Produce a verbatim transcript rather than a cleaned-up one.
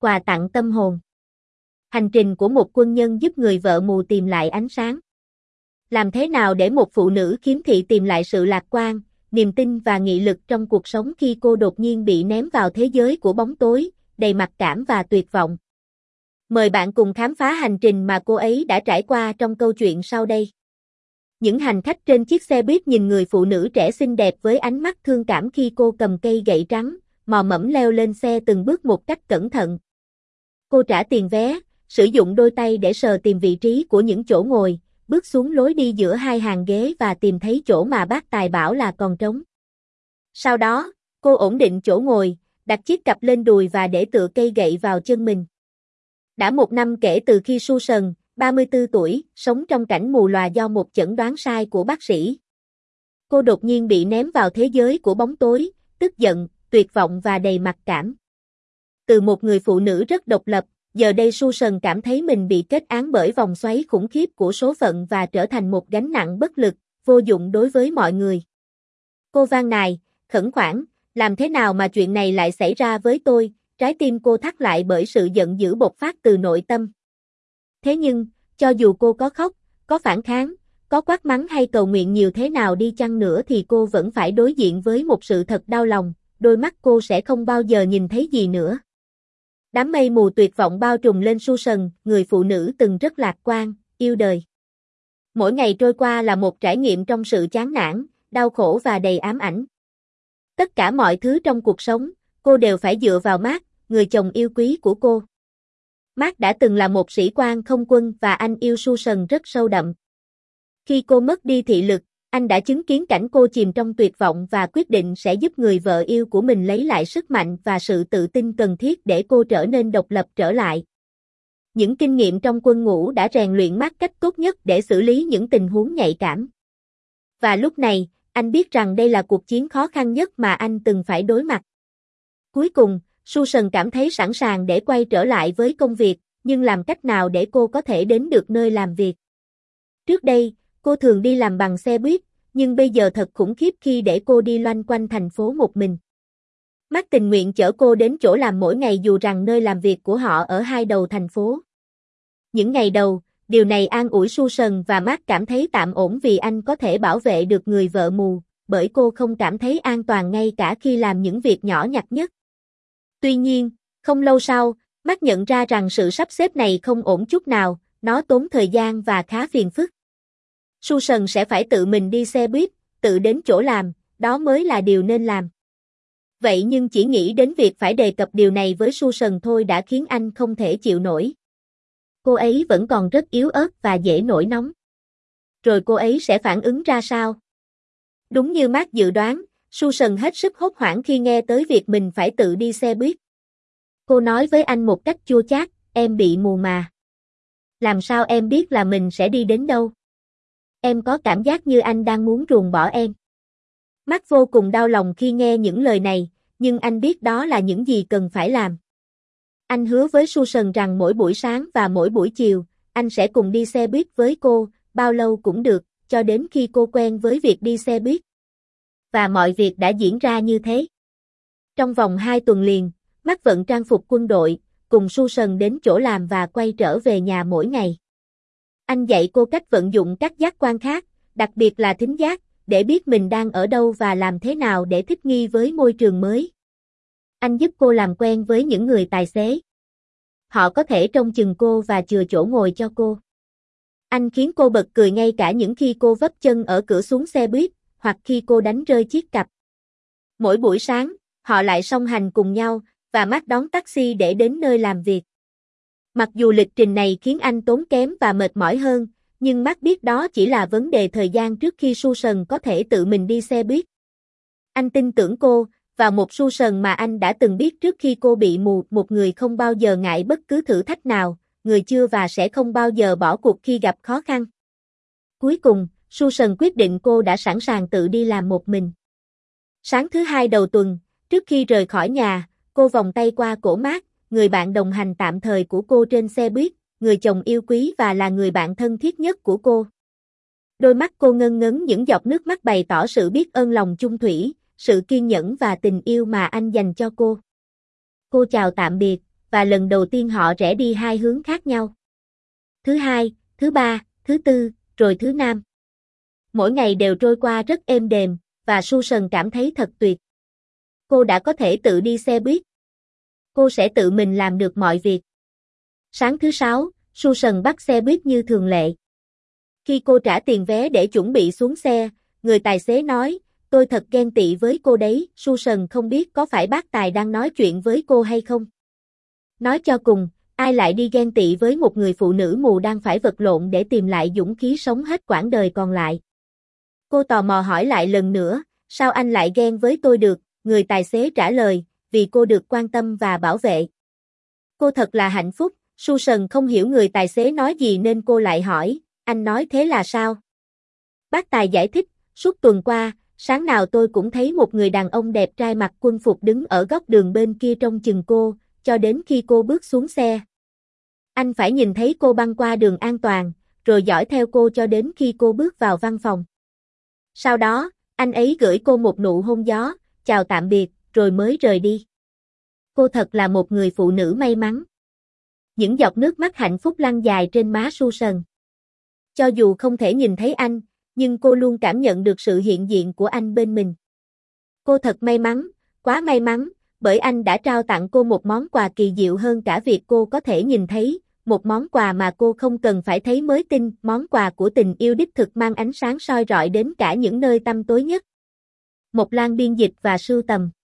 Quà tặng tâm hồn. Hành trình của một quân nhân giúp người vợ mù tìm lại ánh sáng. Làm thế nào để một phụ nữ khiếm thị tìm lại sự lạc quan, niềm tin và nghị lực trong cuộc sống khi cô đột nhiên bị ném vào thế giới của bóng tối, đầy mặc cảm và tuyệt vọng? Mời bạn cùng khám phá hành trình mà cô ấy đã trải qua trong câu chuyện sau đây. Những hành khách trên chiếc xe buýt nhìn người phụ nữ trẻ xinh đẹp với ánh mắt thương cảm khi cô cầm cây gậy trắng, mò mẫm leo lên xe từng bước một cách cẩn thận. Cô trả tiền vé, sử dụng đôi tay để sờ tìm vị trí của những chỗ ngồi, bước xuống lối đi giữa hai hàng ghế và tìm thấy chỗ mà bác tài bảo là còn trống. Sau đó, cô ổn định chỗ ngồi, đặt chiếc cặp lên đùi và để tựa cây gậy vào chân mình. Đã một năm kể từ khi Susan, ba mươi tư tuổi, sống trong cảnh mù lòa do một chẩn đoán sai của bác sĩ. Cô đột nhiên bị ném vào thế giới của bóng tối, tức giận, tuyệt vọng và đầy mặc cảm. Từ một người phụ nữ rất độc lập, giờ đây Susan cảm thấy mình bị kết án bởi vòng xoáy khủng khiếp của số phận và trở thành một gánh nặng bất lực, vô dụng đối với mọi người. Cô van nài, khẩn khoản, làm thế nào mà chuyện này lại xảy ra với tôi? Trái tim cô thắt lại bởi sự giận dữ bộc phát từ nội tâm. Thế nhưng, cho dù cô có khóc, có phản kháng, có quát mắng hay cầu nguyện nhiều thế nào đi chăng nữa thì cô vẫn phải đối diện với một sự thật đau lòng, đôi mắt cô sẽ không bao giờ nhìn thấy gì nữa. Đám mây mù tuyệt vọng bao trùm lên Susan, người phụ nữ từng rất lạc quan, yêu đời. Mỗi ngày trôi qua là một trải nghiệm trong sự chán nản, đau khổ và đầy ám ảnh. Tất cả mọi thứ trong cuộc sống, cô đều phải dựa vào Mark, người chồng yêu quý của cô. Mark đã từng là một sĩ quan không quân và anh yêu Susan rất sâu đậm. Khi cô mất đi thị lực, anh đã chứng kiến cảnh cô chìm trong tuyệt vọng và quyết định sẽ giúp người vợ yêu của mình lấy lại sức mạnh và sự tự tin cần thiết để cô trở nên độc lập trở lại. Những kinh nghiệm trong quân ngũ đã rèn luyện Mark cách tốt nhất để xử lý những tình huống nhạy cảm. Và lúc này, anh biết rằng đây là cuộc chiến khó khăn nhất mà anh từng phải đối mặt. Cuối cùng, Susan cảm thấy sẵn sàng để quay trở lại với công việc, nhưng làm cách nào để cô có thể đến được nơi làm việc? Trước đây, cô thường đi làm bằng xe buýt, nhưng bây giờ thật khủng khiếp khi để cô đi loanh quanh thành phố một mình. Mark tình nguyện chở cô đến chỗ làm mỗi ngày dù rằng nơi làm việc của họ ở hai đầu thành phố. Những ngày đầu, điều này an ủi Susan và Mark cảm thấy tạm ổn vì anh có thể bảo vệ được người vợ mù, bởi cô không cảm thấy an toàn ngay cả khi làm những việc nhỏ nhặt nhất. Tuy nhiên, không lâu sau, Mark nhận ra rằng sự sắp xếp này không ổn chút nào, nó tốn thời gian và khá phiền phức. Susan sẽ phải tự mình đi xe buýt, tự đến chỗ làm, đó mới là điều nên làm. Vậy nhưng chỉ nghĩ đến việc phải đề cập điều này với Susan thôi đã khiến anh không thể chịu nổi. Cô ấy vẫn còn rất yếu ớt và dễ nổi nóng. Rồi cô ấy sẽ phản ứng ra sao? Đúng như Mark dự đoán, Susan hết sức hốt hoảng khi nghe tới việc mình phải tự đi xe buýt. Cô nói với anh một cách chua chát, em bị mù mà. Làm sao em biết là mình sẽ đi đến đâu? Em có cảm giác như anh đang muốn ruồng bỏ em. Mark vô cùng đau lòng khi nghe những lời này, nhưng anh biết đó là những gì cần phải làm. Anh hứa với Susan rằng mỗi buổi sáng và mỗi buổi chiều, anh sẽ cùng đi xe buýt với cô, bao lâu cũng được, cho đến khi cô quen với việc đi xe buýt. Và mọi việc đã diễn ra như thế. Trong vòng hai tuần liền, Mark vận trang phục quân đội, cùng Susan đến chỗ làm và quay trở về nhà mỗi ngày. Anh dạy cô cách vận dụng các giác quan khác, đặc biệt là thính giác, để biết mình đang ở đâu và làm thế nào để thích nghi với môi trường mới. Anh giúp cô làm quen với những người tài xế. Họ có thể trông chừng cô và chừa chỗ ngồi cho cô. Anh khiến cô bật cười ngay cả những khi cô vấp chân ở cửa xuống xe buýt, hoặc khi cô đánh rơi chiếc cặp. Mỗi buổi sáng, họ lại song hành cùng nhau, và Mark đón taxi để đến nơi làm việc. Mặc dù lịch trình này khiến anh tốn kém và mệt mỏi hơn, nhưng Mark biết đó chỉ là vấn đề thời gian trước khi Susan có thể tự mình đi xe buýt. Anh tin tưởng cô, và một Susan mà anh đã từng biết trước khi cô bị mù, một người không bao giờ ngại bất cứ thử thách nào, người chưa và sẽ không bao giờ bỏ cuộc khi gặp khó khăn. Cuối cùng, Susan quyết định cô đã sẵn sàng tự đi làm một mình. Sáng thứ hai đầu tuần, trước khi rời khỏi nhà, cô vòng tay qua cổ Mark, người bạn đồng hành tạm thời của cô trên xe buýt, người chồng yêu quý và là người bạn thân thiết nhất của cô. Đôi mắt cô ngân ngấn những giọt nước mắt bày tỏ sự biết ơn lòng chung thủy, sự kiên nhẫn và tình yêu mà anh dành cho cô. Cô chào tạm biệt, và lần đầu tiên họ rẽ đi hai hướng khác nhau. Thứ hai, thứ ba, thứ tư, rồi thứ năm. Mỗi ngày đều trôi qua rất êm đềm, và Susan cảm thấy thật tuyệt. Cô đã có thể tự đi xe buýt. Cô sẽ tự mình làm được mọi việc. Sáng thứ sáu, Susan bắt xe buýt như thường lệ. Khi cô trả tiền vé để chuẩn bị xuống xe, người tài xế nói, tôi thật ghen tị với cô đấy. Susan không biết có phải bác tài đang nói chuyện với cô hay không. Nói cho cùng, ai lại đi ghen tị với một người phụ nữ mù đang phải vật lộn để tìm lại dũng khí sống hết quãng đời còn lại. Cô tò mò hỏi lại lần nữa, sao anh lại ghen với tôi được? Người tài xế trả lời, vì cô được quan tâm và bảo vệ. Cô thật là hạnh phúc. Susan không hiểu người tài xế nói gì nên cô lại hỏi, anh nói thế là sao? Bác tài giải thích, suốt tuần qua, sáng nào tôi cũng thấy một người đàn ông đẹp trai mặc quân phục đứng ở góc đường bên kia trông chừng cô, cho đến khi cô bước xuống xe. Anh phải nhìn thấy cô băng qua đường an toàn, rồi dõi theo cô cho đến khi cô bước vào văn phòng. Sau đó, anh ấy gửi cô một nụ hôn gió, chào tạm biệt, rồi mới rời đi. Cô thật là một người phụ nữ may mắn. Những giọt nước mắt hạnh phúc lăn dài trên má Susan. Cho dù không thể nhìn thấy anh, nhưng cô luôn cảm nhận được sự hiện diện của anh bên mình. Cô thật may mắn, quá may mắn, bởi anh đã trao tặng cô một món quà kỳ diệu hơn cả việc cô có thể nhìn thấy, một món quà mà cô không cần phải thấy mới tin, món quà của tình yêu đích thực mang ánh sáng soi rọi đến cả những nơi tăm tối nhất. Mộc Lan biên dịch và sưu tầm.